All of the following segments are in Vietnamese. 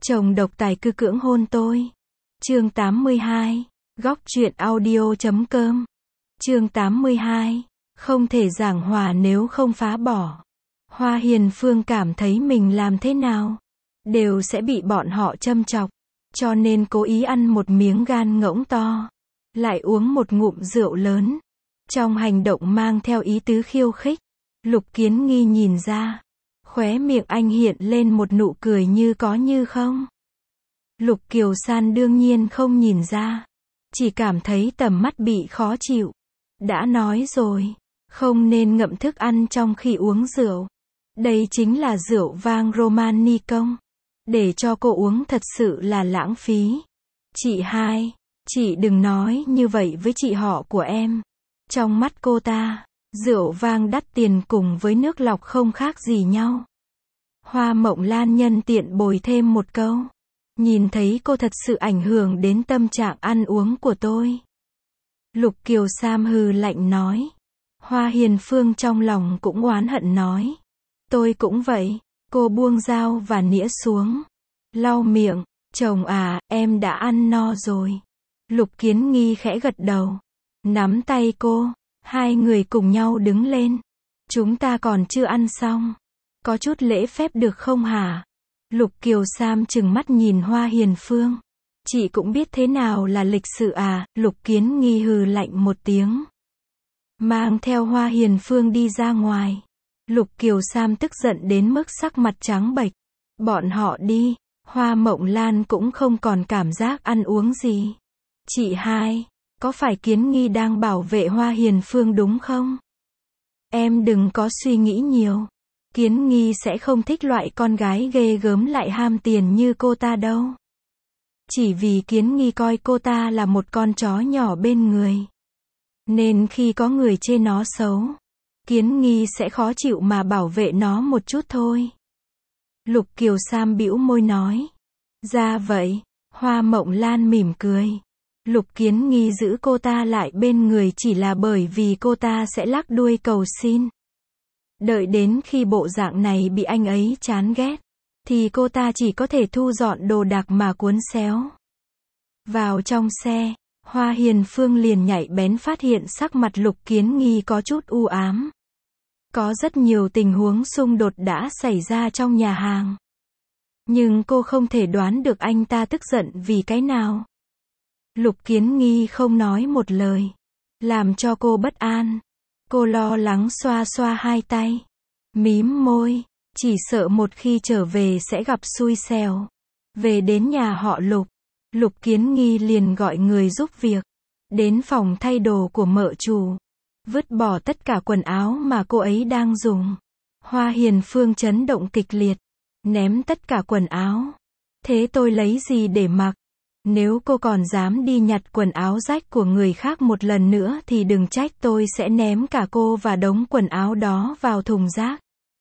Chồng độc tài cư cưỡng hôn tôi. Chương 82. Góc truyện audio.com. Chương 82. Không thể giảng hòa nếu không phá bỏ. Hoa Hiền Phương cảm thấy mình làm thế nào đều sẽ bị bọn họ châm chọc, cho nên cố ý ăn một miếng gan ngỗng to, lại uống một ngụm rượu lớn. Trong hành động mang theo ý tứ khiêu khích. Lục Kiến Nghi nhìn ra, khóe miệng anh hiện lên một nụ cười như có như không. Lục Kiều San đương nhiên không nhìn ra, chỉ cảm thấy tầm mắt bị khó chịu. Đã nói rồi, không nên ngậm thức ăn trong khi uống rượu. Đây chính là rượu vang Romanticon. Để cho cô uống thật sự là lãng phí. Chị hai, chị đừng nói như vậy với chị họ của em. Trong mắt cô ta, rượu vang đắt tiền cùng với nước lọc không khác gì nhau. Hoa Mộng Lan nhân tiện bồi thêm một câu. Nhìn thấy cô thật sự ảnh hưởng đến tâm trạng ăn uống của tôi. Lục Kiều Sam hừ lạnh nói. Hoa Hiền Phương trong lòng cũng oán hận nói. Tôi cũng vậy. Cô buông dao và nĩa xuống. Lau miệng. Chồng à, em đã ăn no rồi. Lục Kiến Nghi khẽ gật đầu. Nắm tay cô. Hai người cùng nhau đứng lên. Chúng ta còn chưa ăn xong. Có chút lễ phép được không hả? Lục Kiều Sam trừng mắt nhìn Hoa Hiền Phương. Chị cũng biết thế nào là lịch sự à? Lục Kiến Nghi hừ lạnh một tiếng. Mang theo Hoa Hiền Phương đi ra ngoài. Lục Kiều Sam tức giận đến mức sắc mặt trắng bệch. Bọn họ đi. Hoa Mộng Lan cũng không còn cảm giác ăn uống gì. Chị hai, có phải Kiến Nghi đang bảo vệ Hoa Hiền Phương đúng không? Em đừng có suy nghĩ nhiều. Kiến Nghi sẽ không thích loại con gái ghê gớm lại ham tiền như cô ta đâu. Chỉ vì Kiến Nghi coi cô ta là một con chó nhỏ bên người. Nên khi có người chê nó xấu, Kiến Nghi sẽ khó chịu mà bảo vệ nó một chút thôi. Lục Kiều Sam bĩu môi nói. Ra vậy. Hoa Mộng Lan mỉm cười. Lục Kiến Nghi giữ cô ta lại bên người chỉ là bởi vì cô ta sẽ lắc đuôi cầu xin. Đợi đến khi bộ dạng này bị anh ấy chán ghét, thì cô ta chỉ có thể thu dọn đồ đạc mà cuốn xéo. Vào trong xe, Hoa Hiền Phương liền nhạy bén phát hiện sắc mặt Lục Kiến Nghi có chút u ám. Có rất nhiều tình huống xung đột đã xảy ra trong nhà hàng. Nhưng cô không thể đoán được anh ta tức giận vì cái nào. Lục Kiến Nghi không nói một lời, làm cho cô bất an. Cô lo lắng xoa xoa hai tay, mím môi, chỉ sợ một khi trở về sẽ gặp xui xẻo. Về đến nhà họ Lục, Lục Kiến Nghi liền gọi người giúp việc, đến phòng thay đồ của mợ chủ, vứt bỏ tất cả quần áo mà cô ấy đang dùng. Hoa Hiền Phương chấn động kịch liệt, ném tất cả quần áo. Thế tôi lấy gì để mặc? Nếu cô còn dám đi nhặt quần áo rách của người khác một lần nữa thì đừng trách tôi sẽ ném cả cô và đống quần áo đó vào thùng rác.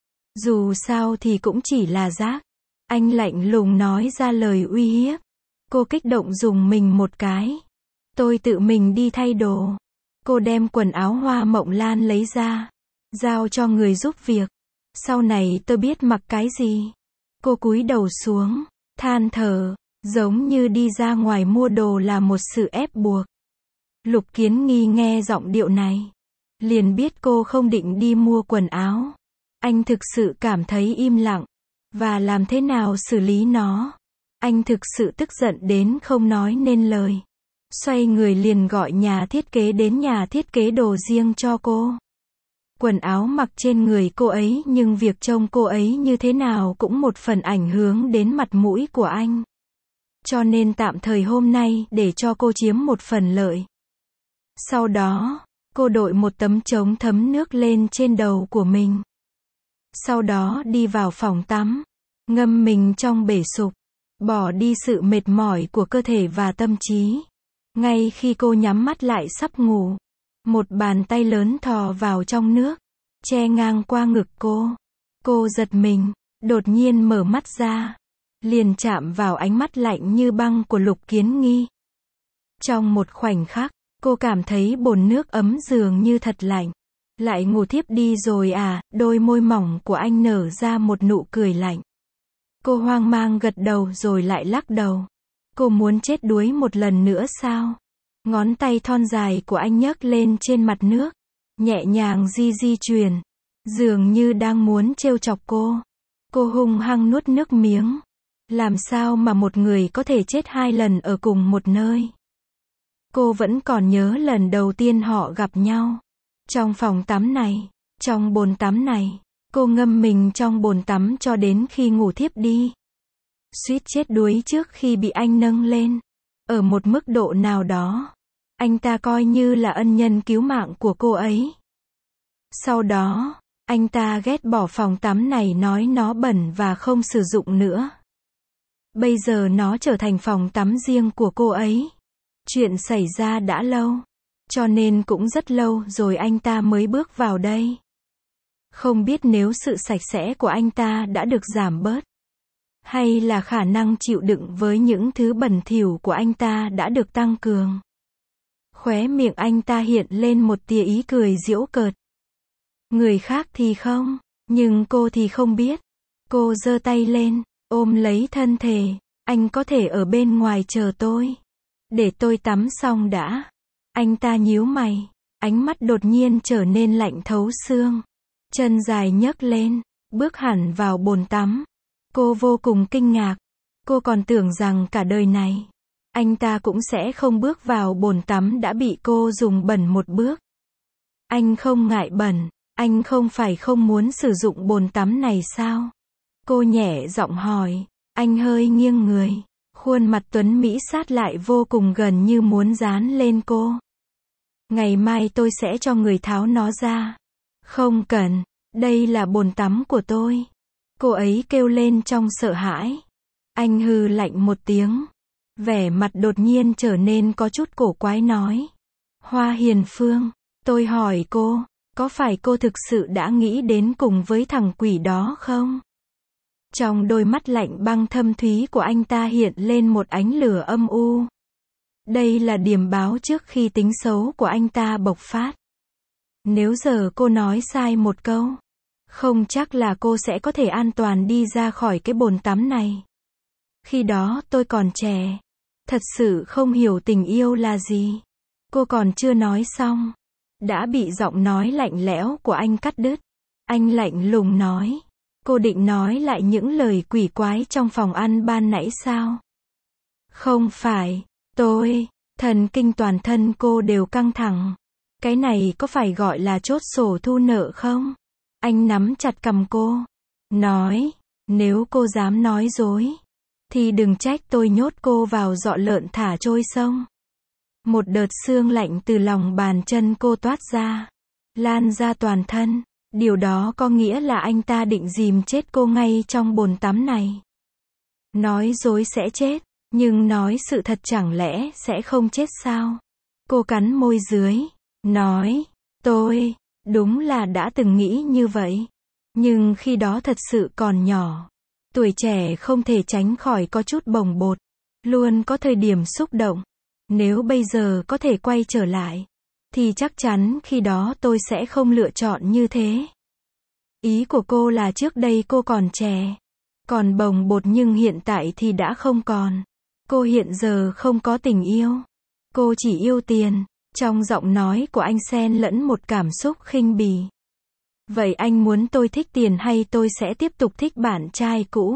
Dù sao thì cũng chỉ là rác. Anh lạnh lùng nói ra lời uy hiếp. Cô kích động dùng mình một cái. Tôi tự mình đi thay đồ. Cô đem quần áo Hoa Mộng Lan lấy ra, giao cho người giúp việc. Sau này tôi biết mặc cái gì. Cô cúi đầu xuống, than thở. Giống như đi ra ngoài mua đồ là một sự ép buộc. Lục Kiến Nghi nghe giọng điệu này, liền biết cô không định đi mua quần áo. Anh thực sự cảm thấy im lặng, và làm thế nào xử lý nó. Anh thực sự tức giận đến không nói nên lời. Xoay người liền gọi nhà thiết kế đến nhà thiết kế đồ riêng cho cô. Quần áo mặc trên người cô ấy nhưng việc trông cô ấy như thế nào cũng một phần ảnh hưởng đến mặt mũi của anh. Cho nên tạm thời hôm nay để cho cô chiếm một phần lợi. Sau đó, cô đội một tấm chống thấm nước lên trên đầu của mình. Sau đó đi vào phòng tắm, ngâm mình trong bể sục, bỏ đi sự mệt mỏi của cơ thể và tâm trí. Ngay khi cô nhắm mắt lại sắp ngủ, một bàn tay lớn thò vào trong nước, che ngang qua ngực cô. Cô giật mình, đột nhiên mở mắt ra. Liền chạm vào ánh mắt lạnh như băng của Lục Kiến Nghi. Trong một khoảnh khắc, cô cảm thấy bồn nước ấm dường như thật lạnh. Lại ngủ thiếp đi rồi à? Đôi môi mỏng của anh nở ra một nụ cười lạnh. Cô hoang mang gật đầu rồi lại lắc đầu. Cô muốn chết đuối một lần nữa sao? Ngón tay thon dài của anh nhấc lên trên mặt nước, nhẹ nhàng di chuyển, dường như đang muốn trêu chọc cô. Cô hung hăng nuốt nước miếng. Làm sao mà một người có thể chết 2 lần ở cùng một nơi? Cô vẫn còn nhớ lần đầu tiên họ gặp nhau. Trong phòng tắm này, trong bồn tắm này, cô ngâm mình trong bồn tắm cho đến khi ngủ thiếp đi. Suýt chết đuối trước khi bị anh nâng lên. Ở một mức độ nào đó, anh ta coi như là ân nhân cứu mạng của cô ấy. Sau đó, anh ta ghét bỏ phòng tắm này, nói nó bẩn và không sử dụng nữa. Bây giờ nó trở thành phòng tắm riêng của cô ấy. Chuyện xảy ra đã lâu, cho nên cũng rất lâu rồi anh ta mới bước vào đây. Không biết nếu sự sạch sẽ của anh ta đã được giảm bớt, hay là khả năng chịu đựng với những thứ bẩn thỉu của anh ta đã được tăng cường. Khóe miệng anh ta hiện lên một tia ý cười giễu cợt. Người khác thì không, nhưng cô thì không biết. Cô giơ tay lên, ôm lấy thân thể. Anh có thể ở bên ngoài chờ tôi. Để tôi tắm xong đã. Anh ta nhíu mày. Ánh mắt đột nhiên trở nên lạnh thấu xương. Chân dài nhấc lên, bước hẳn vào bồn tắm. Cô vô cùng kinh ngạc. Cô còn tưởng rằng cả đời này, anh ta cũng sẽ không bước vào bồn tắm đã bị cô dùng bẩn một bước. Anh không ngại bẩn, anh không phải không muốn sử dụng bồn tắm này sao? Cô nhẹ giọng hỏi. Anh hơi nghiêng người, khuôn mặt tuấn mỹ sát lại vô cùng gần như muốn dán lên cô. Ngày mai tôi sẽ cho người tháo nó ra. Không cần, đây là bồn tắm của tôi. Cô ấy kêu lên trong sợ hãi. Anh hừ lạnh một tiếng. Vẻ mặt đột nhiên trở nên có chút cổ quái nói. Hoa Hiền Phương, tôi hỏi cô, có phải cô thực sự đã nghĩ đến cùng với thằng quỷ đó không? Trong đôi mắt lạnh băng thâm thúy của anh ta hiện lên một ánh lửa âm u. Đây là điểm báo trước khi tính xấu của anh ta bộc phát. Nếu giờ cô nói sai một câu, không chắc là cô sẽ có thể an toàn đi ra khỏi cái bồn tắm này. Khi đó tôi còn trẻ, thật sự không hiểu tình yêu là gì. Cô còn chưa nói xong, đã bị giọng nói lạnh lẽo của anh cắt đứt. Anh lạnh lùng nói. Cô định nói lại những lời quỷ quái trong phòng ăn ban nãy sao? Không phải, tôi, thần kinh toàn thân cô đều căng thẳng. Cái này có phải gọi là chốt sổ thu nợ không? Anh nắm chặt cằm cô, nói, nếu cô dám nói dối, thì đừng trách tôi nhốt cô vào giọ lợn thả trôi sông. Một đợt sương lạnh từ lòng bàn chân cô toát ra, lan ra toàn thân. Điều đó có nghĩa là anh ta định dìm chết cô ngay trong bồn tắm này. Nói dối sẽ chết, nhưng nói sự thật chẳng lẽ sẽ không chết sao? Cô cắn môi dưới, nói, tôi, đúng là đã từng nghĩ như vậy. Nhưng khi đó thật sự còn nhỏ. Tuổi trẻ không thể tránh khỏi có chút bồng bột. Luôn có thời điểm xúc động. Nếu bây giờ có thể quay trở lại, thì chắc chắn khi đó tôi sẽ không lựa chọn như thế. Ý của cô là trước đây cô còn trẻ, còn bồng bột nhưng hiện tại thì đã không còn. Cô hiện giờ không có tình yêu. Cô chỉ yêu tiền. Trong giọng nói của anh xen lẫn một cảm xúc khinh bỉ. Vậy anh muốn tôi thích tiền hay tôi sẽ tiếp tục thích bạn trai cũ?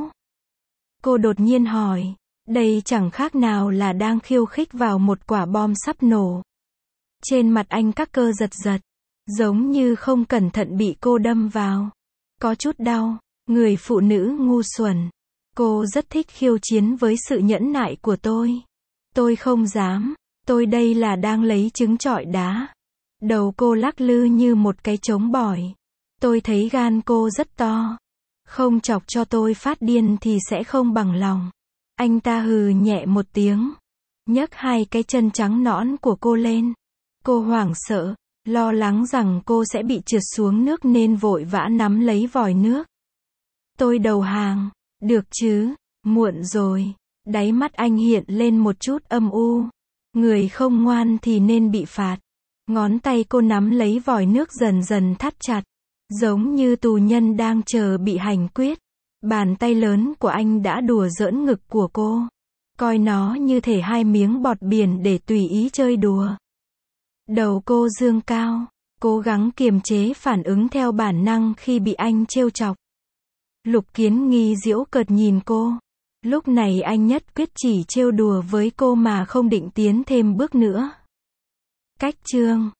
Cô đột nhiên hỏi. Đây chẳng khác nào là đang khiêu khích vào một quả bom sắp nổ. Trên mặt anh các cơ giật giật, giống như không cẩn thận bị cô đâm vào. Có chút đau. Người phụ nữ ngu xuẩn. Cô rất thích khiêu chiến với sự nhẫn nại của tôi. Tôi không dám. Tôi đây là đang lấy trứng trọi đá. Đầu cô lắc lư như một cái trống bỏi. Tôi thấy gan cô rất to. Không chọc cho tôi phát điên thì sẽ không bằng lòng. Anh ta hừ nhẹ một tiếng, nhấc hai cái chân trắng nõn của cô lên. Cô hoảng sợ, lo lắng rằng cô sẽ bị trượt xuống nước nên vội vã nắm lấy vòi nước. Tôi đầu hàng, được chứ, muộn rồi. Đáy mắt anh hiện lên một chút âm u. Người không ngoan thì nên bị phạt. Ngón tay cô nắm lấy vòi nước dần dần thắt chặt, giống như tù nhân đang chờ bị hành quyết. Bàn tay lớn của anh đã đùa giỡn ngực của cô. Coi nó như thể hai miếng bọt biển để tùy ý chơi đùa. Đầu cô dương cao, cố gắng kiềm chế phản ứng theo bản năng khi bị anh trêu chọc. Lục Kiến Nghi giễu cợt nhìn cô. Lúc này anh nhất quyết chỉ trêu đùa với cô mà không định tiến thêm bước nữa. Cách chương